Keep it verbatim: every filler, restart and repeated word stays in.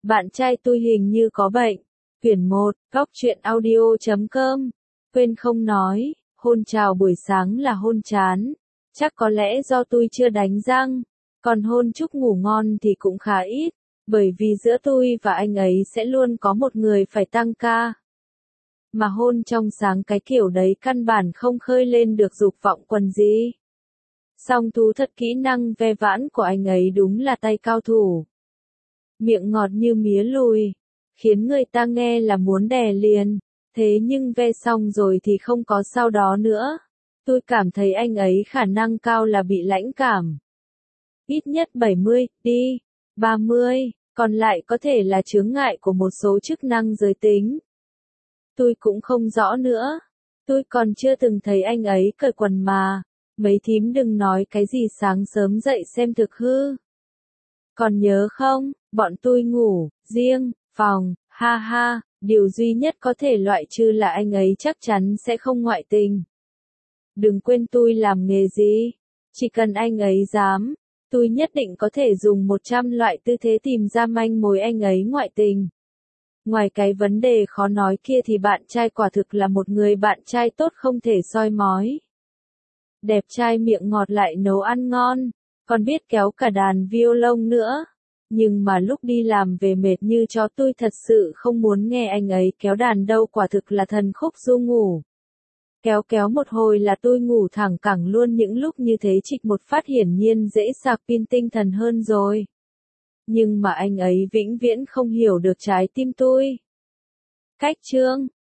Bạn trai tôi hình như có bệnh. Quyển một, góc truyện audio chấm com. Quên không nói, hôn chào buổi sáng là hôn chán. Chắc có lẽ do tôi chưa đánh răng. Còn hôn chúc ngủ ngon thì cũng khá ít. Bởi vì giữa tôi và anh ấy sẽ luôn có một người phải tăng ca. Mà hôn trong sáng cái kiểu đấy căn bản không khơi lên được dục vọng quần gì. Song thú thật kỹ năng ve vãn của anh ấy đúng là tay cao thủ. Miệng ngọt như mía lùi, khiến người ta nghe là muốn đè liền, thế nhưng ve xong rồi thì không có sau đó nữa. Tôi cảm thấy anh ấy khả năng cao là bị lãnh cảm. Ít nhất bảy mươi, đi, ba mươi, còn lại có thể là chướng ngại của một số chức năng giới tính. Tôi cũng không rõ nữa, tôi còn chưa từng thấy anh ấy cởi quần mà, mấy thím đừng nói cái gì sáng sớm dậy xem thực hư. Còn nhớ không, bọn tôi ngủ, riêng, phòng, ha ha, điều duy nhất có thể loại trừ là anh ấy chắc chắn sẽ không ngoại tình. Đừng quên tôi làm nghề gì, chỉ cần anh ấy dám, tôi nhất định có thể dùng một trăm loại tư thế tìm ra manh mối anh ấy ngoại tình. Ngoài cái vấn đề khó nói kia thì bạn trai quả thực là một người bạn trai tốt không thể soi mói. Đẹp trai miệng ngọt lại nấu ăn ngon, còn biết kéo cả đàn violon nữa. Nhưng mà lúc đi làm về mệt như chó, tôi thật sự không muốn nghe anh ấy kéo đàn đâu, quả thực là thần khúc du ngủ. Kéo kéo một hồi là tôi ngủ thẳng cẳng luôn, những lúc như thế trịch một phát hiển nhiên dễ sạc pin tinh thần hơn rồi. Nhưng mà anh ấy vĩnh viễn không hiểu được trái tim tôi. Cách chương